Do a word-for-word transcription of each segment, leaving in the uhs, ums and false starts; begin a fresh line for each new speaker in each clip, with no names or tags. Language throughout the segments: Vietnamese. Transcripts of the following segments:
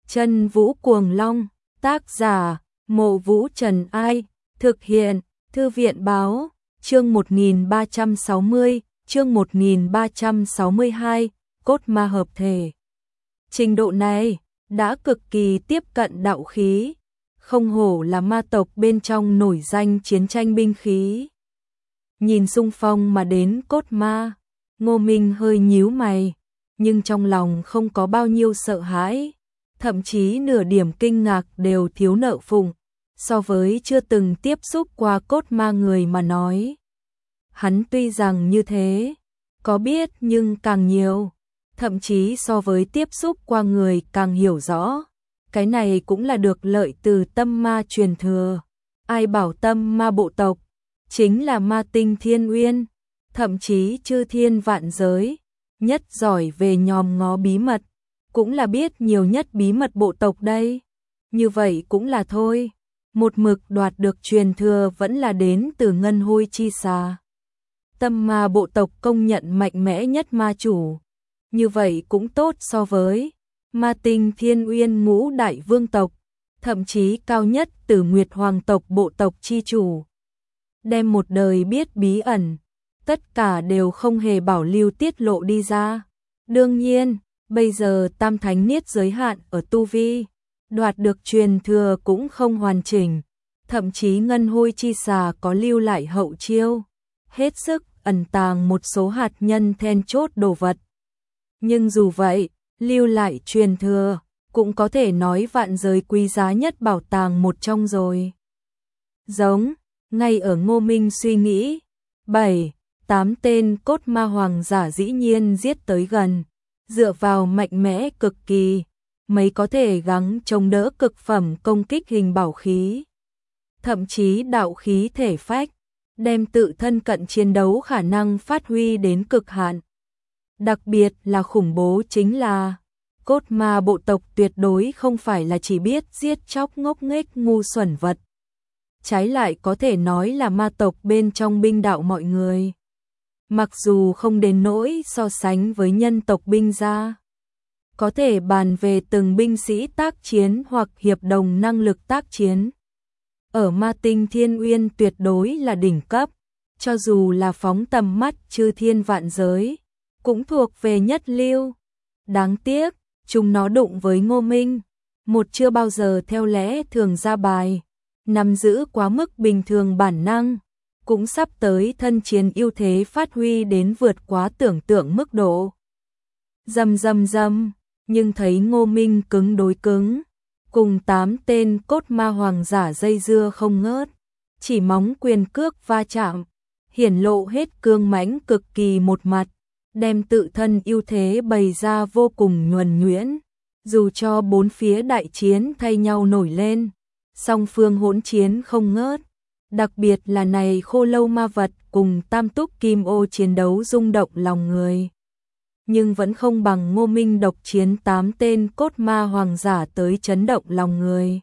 Chân Vũ Cuồng Long, tác giả, Mộ Vũ Trần Ai, thực hiện, Thư viện Báo, chương một nghìn ba trăm sáu mươi, chương một nghìn ba trăm sáu mươi hai, cốt ma hợp thể. Trình độ này đã cực kỳ tiếp cận đạo khí, không hổ là ma tộc bên trong nổi danh chiến tranh binh khí. Nhìn xung phong mà đến cốt ma, Ngô Minh hơi nhíu mày, nhưng trong lòng không có bao nhiêu sợ hãi, thậm chí nửa điểm kinh ngạc đều thiếu nợ phụng, so với chưa từng tiếp xúc qua cốt ma người mà nói. Hắn tuy rằng như thế, có biết nhưng càng nhiều, thậm chí so với tiếp xúc qua người càng hiểu rõ, cái này cũng là được lợi từ tâm ma truyền thừa. Ai bảo tâm ma bộ tộc chính là ma tinh thiên uyên, thậm chí chư thiên vạn giới, nhất giỏi về nhòm ngó bí mật, cũng là biết nhiều nhất bí mật bộ tộc đây. Như vậy cũng là thôi, một mực đoạt được truyền thừa vẫn là đến từ ngân hôi chi xà. Tâm ma bộ tộc công nhận mạnh mẽ nhất ma chủ, như vậy cũng tốt so với ma tinh thiên uyên ngũ đại vương tộc, thậm chí cao nhất từ Nguyệt Hoàng tộc bộ tộc chi chủ. Đem một đời biết bí ẩn, tất cả đều không hề bảo lưu tiết lộ đi ra. Đương nhiên, bây giờ tam thánh niết giới hạn ở tu vi, đoạt được truyền thừa cũng không hoàn chỉnh, thậm chí ngân hôi chi xà có lưu lại hậu chiêu, hết sức ẩn tàng một số hạt nhân then chốt đồ vật. Nhưng dù vậy, lưu lại truyền thừa, cũng có thể nói vạn giới quý giá nhất bảo tàng một trong rồi. Giống, ngay ở Ngô Minh suy nghĩ, bảy, tám tên cốt ma hoàng giả dĩ nhiên giết tới gần, dựa vào mạnh mẽ cực kỳ, mấy có thể gắng chống đỡ cực phẩm công kích hình bảo khí. Thậm chí đạo khí thể phách, đem tự thân cận chiến đấu khả năng phát huy đến cực hạn. Đặc biệt là khủng bố chính là, cốt ma bộ tộc tuyệt đối không phải là chỉ biết giết chóc ngốc nghếch ngu xuẩn vật. Trái lại có thể nói là ma tộc bên trong binh đạo mọi người. Mặc dù không đến nỗi so sánh với nhân tộc binh gia, có thể bàn về từng binh sĩ tác chiến hoặc hiệp đồng năng lực tác chiến. Ở ma tinh thiên uyên tuyệt đối là đỉnh cấp, cho dù là phóng tầm mắt chư thiên vạn giới, cũng thuộc về nhất lưu. Đáng tiếc, chúng nó đụng với Ngô Minh, một chưa bao giờ theo lẽ thường ra bài, nắm giữ quá mức bình thường bản năng, cũng sắp tới thân chiến ưu thế phát huy đến vượt quá tưởng tượng mức độ. Dầm dầm dầm, nhưng thấy Ngô Minh cứng đối cứng, cùng tám tên cốt ma hoàng giả dây dưa không ngớt, chỉ móng quyền cước va chạm, hiển lộ hết cương mãnh cực kỳ một mặt, đem tự thân ưu thế bày ra vô cùng nhuần nhuyễn. Dù cho bốn phía đại chiến thay nhau nổi lên, song phương hỗn chiến không ngớt, đặc biệt là này khô lâu ma vật cùng tam túc kim ô chiến đấu rung động lòng người. Nhưng vẫn không bằng Ngô Minh độc chiến tám tên cốt ma hoàng giả tới chấn động lòng người.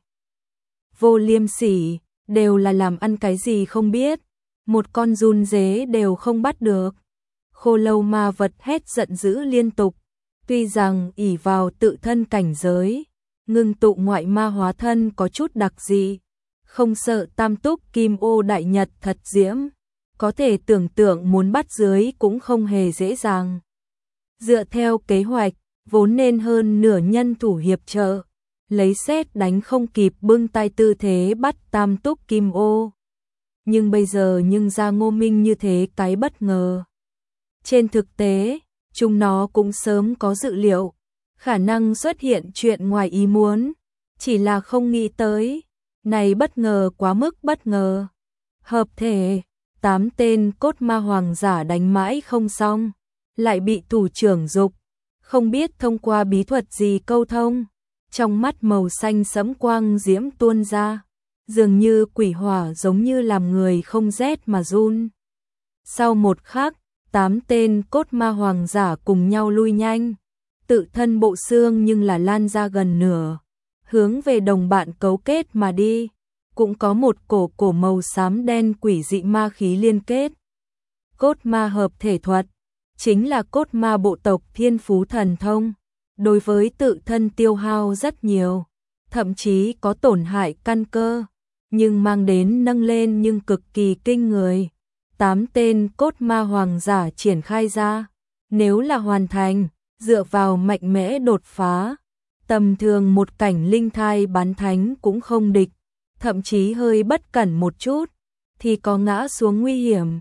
Vô liêm sỉ, đều là làm ăn cái gì không biết, một con giun dế đều không bắt được. Khô lâu ma vật hét giận dữ liên tục, tuy rằng ỷ vào tự thân cảnh giới, ngưng tụ ngoại ma hóa thân có chút đặc dị, không sợ tam túc kim ô đại nhật thật diễm, có thể tưởng tượng muốn bắt dưới cũng không hề dễ dàng. Dựa theo kế hoạch, vốn nên hơn nửa nhân thủ hiệp trợ, lấy xét đánh không kịp bưng tay tư thế bắt tam túc kim ô. Nhưng bây giờ nhưng ra Ngô Minh như thế cái bất ngờ. Trên thực tế, chúng nó cũng sớm có dự liệu, khả năng xuất hiện chuyện ngoài ý muốn, chỉ là không nghĩ tới, này bất ngờ quá mức bất ngờ. Hợp thể, tám tên cốt ma hoàng giả đánh mãi không xong, lại bị thủ trưởng dục, không biết thông qua bí thuật gì câu thông, trong mắt màu xanh sẫm quang diễm tuôn ra, dường như quỷ hỏa giống như làm người không rét mà run. Sau một khắc, tám tên cốt ma hoàng giả cùng nhau lui nhanh, tự thân bộ xương nhưng là lan ra gần nửa, hướng về đồng bạn cấu kết mà đi, cũng có một cổ cổ màu xám đen quỷ dị ma khí liên kết. Cốt ma hợp thể thuật, chính là cốt ma bộ tộc thiên phú thần thông, đối với tự thân tiêu hao rất nhiều, thậm chí có tổn hại căn cơ, nhưng mang đến nâng lên nhưng cực kỳ kinh người. Tám tên cốt ma hoàng giả triển khai ra, nếu là hoàn thành, dựa vào mạnh mẽ đột phá, tầm thường một cảnh linh thai bán thánh cũng không địch, thậm chí hơi bất cẩn một chút, thì có ngã xuống nguy hiểm.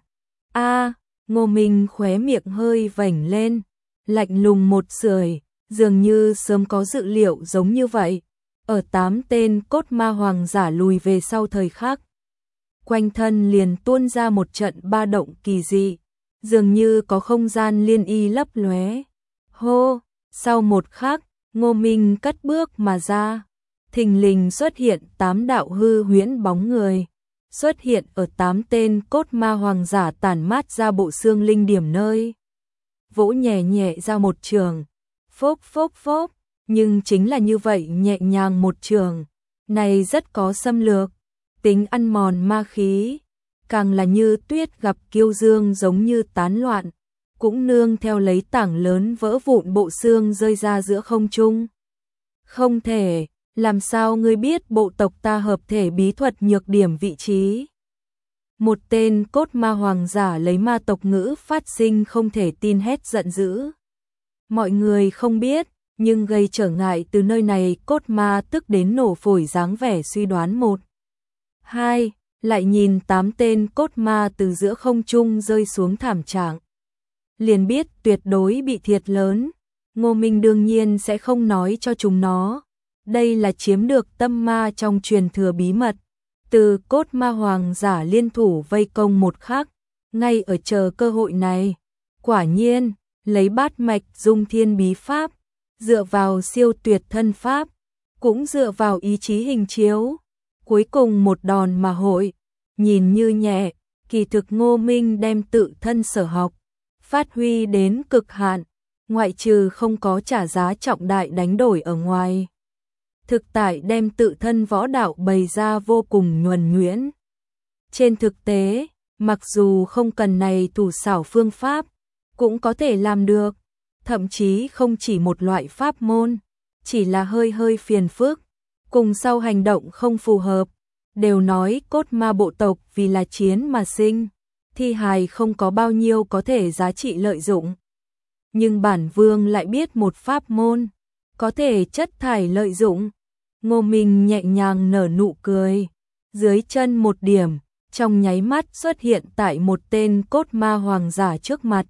A, Ngô Minh khóe miệng hơi vểnh lên, lạnh lùng một sưởi, dường như sớm có dự liệu giống như vậy. Ở tám tên cốt ma hoàng giả lùi về sau thời khắc, quanh thân liền tuôn ra một trận ba động kỳ dị, dường như có không gian liên y lấp lóe. Hô, sau một khắc, Ngô Minh cất bước mà ra, thình lình xuất hiện tám đạo hư huyễn bóng người, xuất hiện ở tám tên cốt ma hoàng giả tản mát ra bộ xương linh điểm nơi. Vỗ nhẹ nhẹ ra một trường, phốc phốc phốc, nhưng chính là như vậy nhẹ nhàng một trường, này rất có xâm lược, tính ăn mòn ma khí, càng là như tuyết gặp kiêu dương giống như tán loạn, cũng nương theo lấy tảng lớn vỡ vụn bộ xương rơi ra giữa không trung. Không thể, làm sao ngươi biết bộ tộc ta hợp thể bí thuật nhược điểm vị trí? Một tên cốt ma hoàng giả lấy ma tộc ngữ phát sinh không thể tin hét giận dữ. Mọi người không biết, nhưng gây trở ngại từ nơi này cốt ma tức đến nổ phổi dáng vẻ suy đoán một. Hai, lại nhìn tám tên cốt ma từ giữa không trung rơi xuống thảm trạng. Liền biết tuyệt đối bị thiệt lớn, Ngô Minh đương nhiên sẽ không nói cho chúng nó. Đây là chiếm được tâm ma trong truyền thừa bí mật. Từ cốt ma hoàng giả liên thủ vây công một khắc, ngay ở chờ cơ hội này. Quả nhiên, lấy bát mạch dung thiên bí pháp, dựa vào siêu tuyệt thân pháp, cũng dựa vào ý chí hình chiếu. Cuối cùng một đòn mà hội, nhìn như nhẹ, kỳ thực Ngô Minh đem tự thân sở học, phát huy đến cực hạn, ngoại trừ không có trả giá trọng đại đánh đổi ở ngoài. Thực tại đem tự thân võ đạo bày ra vô cùng nhuần nhuyễn. Trên thực tế, mặc dù không cần này thủ xảo phương pháp, cũng có thể làm được, thậm chí không chỉ một loại pháp môn, chỉ là hơi hơi phiền phức, cùng sau hành động không phù hợp, đều nói cốt ma bộ tộc vì là chiến mà sinh, thi hài không có bao nhiêu có thể giá trị lợi dụng. Nhưng bản vương lại biết một pháp môn, có thể chất thải lợi dụng. Ngô Minh nhẹ nhàng nở nụ cười, dưới chân một điểm, trong nháy mắt xuất hiện tại một tên cốt ma hoàng giả trước mặt.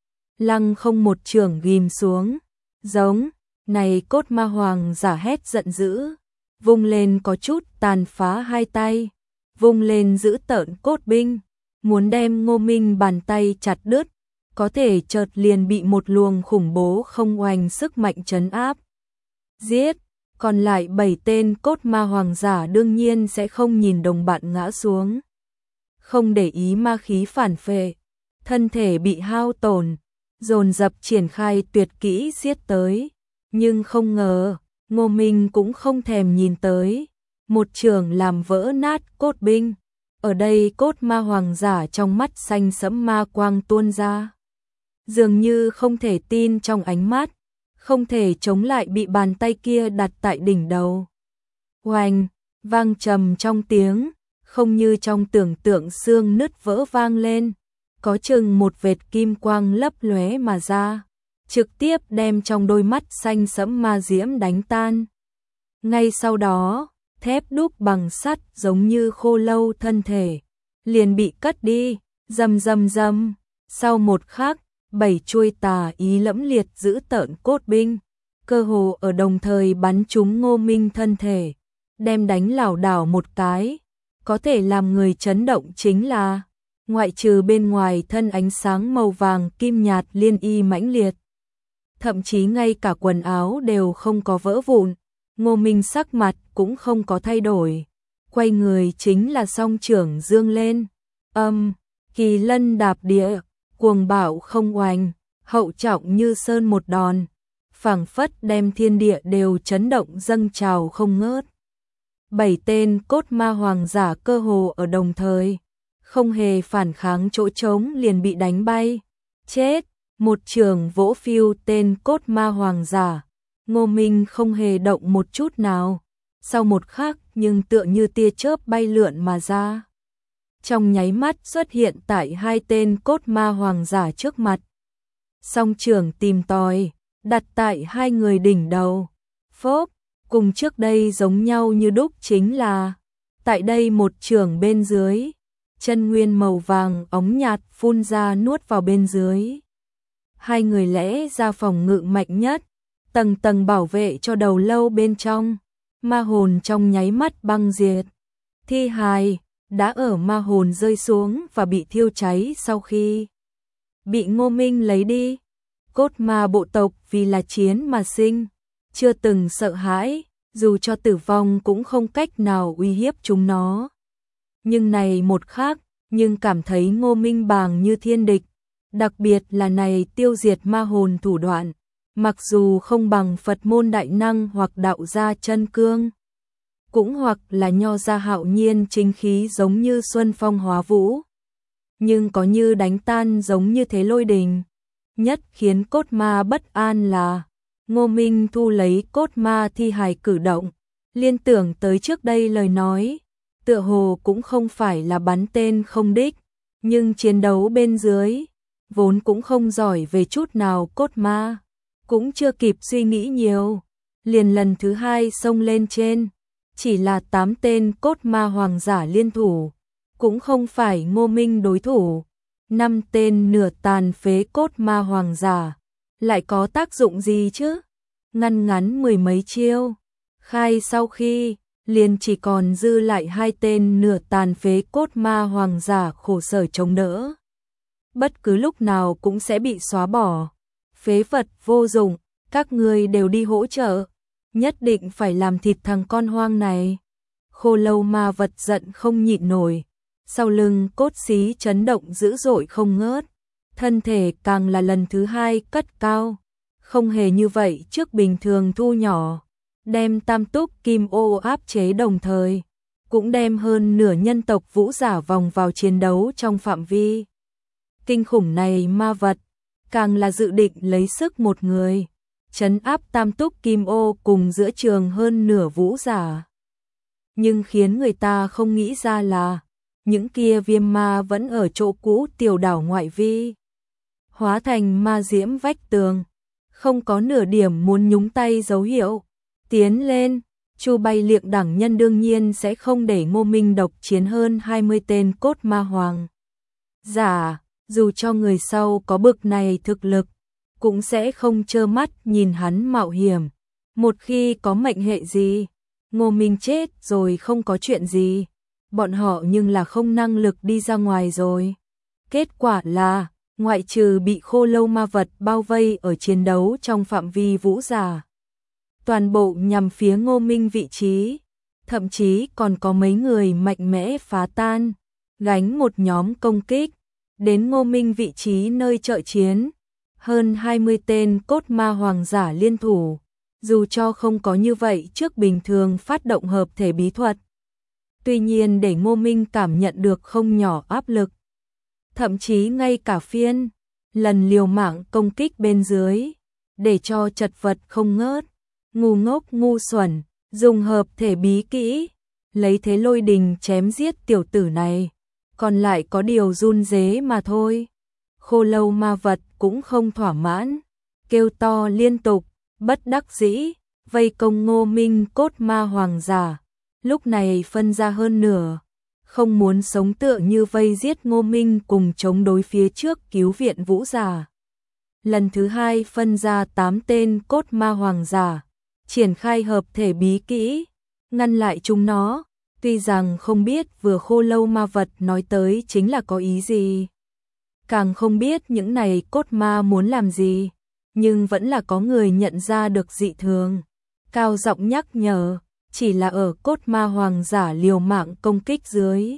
Lăng không một trường ghim xuống, giống, này cốt ma hoàng giả hét giận dữ, vung lên có chút tàn phá hai tay, vung lên giữ tợn cốt binh, muốn đem Ngô Minh bàn tay chặt đứt, có thể chợt liền bị một luồng khủng bố không oanh sức mạnh trấn áp. Giết, còn lại bảy tên cốt ma hoàng giả đương nhiên sẽ không nhìn đồng bạn ngã xuống. Không để ý ma khí phản phệ, thân thể bị hao tổn, dồn dập triển khai tuyệt kỹ giết tới. Nhưng không ngờ, Ngô Minh cũng không thèm nhìn tới. Một trường làm vỡ nát cốt binh. Ở đây cốt ma hoàng giả trong mắt xanh sẫm ma quang tuôn ra. Dường như không thể tin trong ánh mắt, không thể chống lại bị bàn tay kia đặt tại đỉnh đầu. Oanh, vang trầm trong tiếng, không như trong tưởng tượng xương nứt vỡ vang lên, có chừng một vệt kim quang lấp lóe mà ra, trực tiếp đem trong đôi mắt xanh sẫm ma diễm đánh tan. Ngay sau đó, thép đúc bằng sắt giống như khô lâu thân thể, liền bị cất đi, rầm rầm rầm, sau một khắc, bảy chuôi tà ý lẫm liệt giữ tợn cốt binh, cơ hồ ở đồng thời bắn trúng Ngô Minh thân thể, đem đánh lảo đảo một cái. Có thể làm người chấn động chính là, ngoại trừ bên ngoài thân ánh sáng màu vàng kim nhạt liên y mãnh liệt, thậm chí ngay cả quần áo đều không có vỡ vụn, Ngô Minh sắc mặt cũng không có thay đổi, quay người chính là song trưởng dương lên, âm, kỳ lân đạp địa, cuồng bạo không oanh, hậu trọng như sơn một đòn, phảng phất đem thiên địa đều chấn động dâng trào không ngớt. Bảy tên cốt ma hoàng giả cơ hồ ở đồng thời, không hề phản kháng chỗ trống liền bị đánh bay. Chết, một trường vỗ phiêu tên cốt ma hoàng giả, Ngô Minh không hề động một chút nào. Sau một khắc nhưng tựa như tia chớp bay lượn mà ra. Trong nháy mắt xuất hiện tại hai tên cốt ma hoàng giả trước mặt. Song trưởng tìm tòi, đặt tại hai người đỉnh đầu. Phốp, cùng trước đây giống nhau như đúc chính là, tại đây một trưởng bên dưới, chân nguyên màu vàng óng nhạt phun ra nuốt vào bên dưới. Hai người lẽ ra phòng ngự mạnh nhất, tầng tầng bảo vệ cho đầu lâu bên trong, ma hồn trong nháy mắt băng diệt. Thi hài đã ở ma hồn rơi xuống và bị thiêu cháy sau khi bị Ngô Minh lấy đi. Cốt ma bộ tộc vì là chiến mà sinh, chưa từng sợ hãi, dù cho tử vong cũng không cách nào uy hiếp chúng nó. Nhưng này một khác, nhưng cảm thấy Ngô Minh bàng như thiên địch, đặc biệt là này tiêu diệt ma hồn thủ đoạn, mặc dù không bằng Phật môn đại năng hoặc đạo gia chân cương, cũng hoặc là nho gia hạo nhiên chính khí giống như xuân phong hóa vũ, nhưng có như đánh tan giống như thế lôi đình. Nhất khiến cốt ma bất an là Ngô Minh thu lấy cốt ma thi hài cử động, liên tưởng tới trước đây lời nói, tựa hồ cũng không phải là bắn tên không đích, nhưng chiến đấu bên dưới, vốn cũng không giỏi về chút nào cốt ma, cũng chưa kịp suy nghĩ nhiều, liền lần thứ hai xông lên trên, chỉ là tám tên cốt ma hoàng giả liên thủ, cũng không phải Ngô Minh đối thủ. Năm tên nửa tàn phế cốt ma hoàng giả, lại có tác dụng gì chứ? Ngăn ngắn mười mấy chiêu, khai sau khi, liền chỉ còn dư lại hai tên nửa tàn phế cốt ma hoàng giả khổ sở chống đỡ. Bất cứ lúc nào cũng sẽ bị xóa bỏ. Phế vật vô dụng, các người đều đi hỗ trợ, nhất định phải làm thịt thằng con hoang này. Khô lâu ma vật giận không nhịn nổi. Sau lưng cốt xí chấn động dữ dội không ngớt, thân thể càng là lần thứ hai cất cao, không hề như vậy trước bình thường thu nhỏ, đem tam túc kim ô áp chế đồng thời, cũng đem hơn nửa nhân tộc vũ giả vòng vào chiến đấu trong phạm vi. Kinh khủng này ma vật, càng là dự định lấy sức một người, trấn áp tam túc kim ô cùng giữa trường hơn nửa vũ giả. Nhưng khiến người ta không nghĩ ra là, những kia viêm ma vẫn ở chỗ cũ tiểu đảo ngoại vi, hóa thành ma diễm vách tường, không có nửa điểm muốn nhúng tay dấu hiệu. Tiến lên, Chu Bay Liệng đẳng nhân đương nhiên sẽ không để Ngô Minh độc chiến hơn hai mươi tên cốt ma hoàng giả, dù cho người sau có bực này thực lực, cũng sẽ không trơ mắt nhìn hắn mạo hiểm. Một khi có mệnh hệ gì, Ngô Minh chết rồi không có chuyện gì, bọn họ nhưng là không năng lực đi ra ngoài rồi. Kết quả là, ngoại trừ bị khô lâu ma vật bao vây ở chiến đấu trong phạm vi vũ giả, toàn bộ nhằm phía Ngô Minh vị trí, thậm chí còn có mấy người mạnh mẽ phá tan, gánh một nhóm công kích, đến Ngô Minh vị trí nơi trợ chiến. Hơn hai mươi tên cốt ma hoàng giả liên thủ, dù cho không có như vậy trước bình thường phát động hợp thể bí thuật, tuy nhiên để Ngô Minh cảm nhận được không nhỏ áp lực. Thậm chí ngay cả phiên lần liều mạng công kích bên dưới, để cho chật vật không ngớt, ngu ngốc ngu xuẩn, dùng hợp thể bí kỹ, lấy thế lôi đình chém giết tiểu tử này, còn lại có điều run rế mà thôi. Khô lâu ma vật cũng không thỏa mãn, kêu to liên tục, bất đắc dĩ, vây công Ngô Minh cốt ma hoàng giả, lúc này phân ra hơn nửa, không muốn sống tựa như vây giết Ngô Minh cùng chống đối phía trước cứu viện vũ giả. Lần thứ hai phân ra tám tên cốt ma hoàng giả, triển khai hợp thể bí kỹ, ngăn lại chúng nó, tuy rằng không biết vừa khô lâu ma vật nói tới chính là có ý gì, càng không biết những này cốt ma muốn làm gì, nhưng vẫn là có người nhận ra được dị thường, cao giọng nhắc nhở, chỉ là ở cốt ma hoàng giả liều mạng công kích dưới,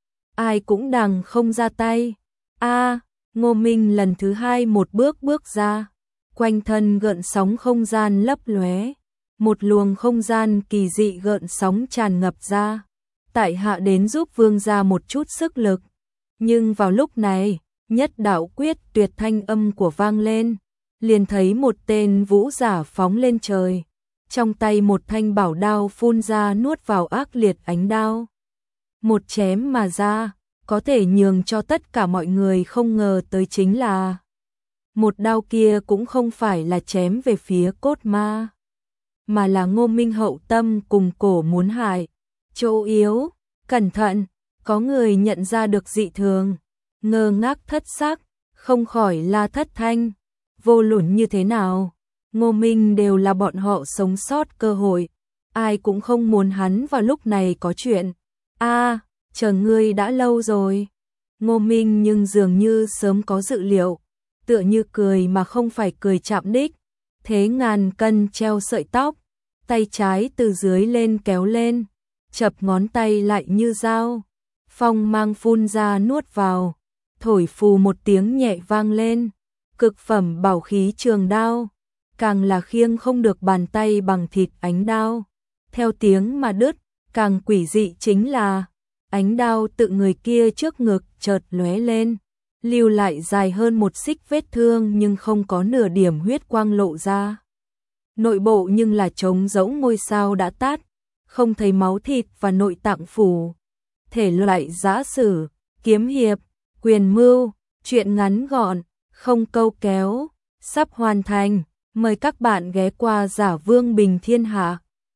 ai cũng đằng không ra tay. A, Ngô Minh lần thứ hai một bước bước ra, quanh thân gợn sóng không gian lấp lóe, một luồng không gian kỳ dị gợn sóng tràn ngập ra, tại hạ đến giúp vương gia một chút sức lực. Nhưng vào lúc này, nhất đạo quyết tuyệt thanh âm của vang lên, liền thấy một tên vũ giả phóng lên trời, trong tay một thanh bảo đao phun ra nuốt vào ác liệt ánh đao. Một chém mà ra, có thể nhường cho tất cả mọi người không ngờ tới chính là một đao kia cũng không phải là chém về phía cốt ma, mà là Ngô Minh hậu tâm cùng cổ muốn hại. Chỗ yếu, cẩn thận, có người nhận ra được dị thường, ngơ ngác thất sắc, không khỏi la thất thanh. Vô luận như thế nào, Ngô Minh đều là bọn họ sống sót cơ hội, ai cũng không muốn hắn vào lúc này có chuyện. A, chờ ngươi đã lâu rồi. Ngô Minh nhưng dường như sớm có dự liệu, tựa như cười mà không phải cười chạm đích, thế ngàn cân treo sợi tóc, tay trái từ dưới lên kéo lên, chập ngón tay lại như dao, phong mang phun ra nuốt vào, thổi phù một tiếng nhẹ vang lên, cực phẩm bảo khí trường đao, càng là khiêng không được bàn tay bằng thịt ánh đao, theo tiếng mà đứt, càng quỷ dị chính là ánh đao tự người kia trước ngực chợt lóe lên, lưu lại dài hơn một xích vết thương nhưng không có nửa điểm huyết quang lộ ra. Nội bộ nhưng là trống rỗng, ngôi sao đã tắt, không thấy máu thịt và nội tạng phủ. Thể loại giã sử, kiếm hiệp, quyền mưu, truyện ngắn gọn, không câu kéo, sắp hoàn thành. Mời các bạn ghé qua Giả Vương Bình Thiên Hạ.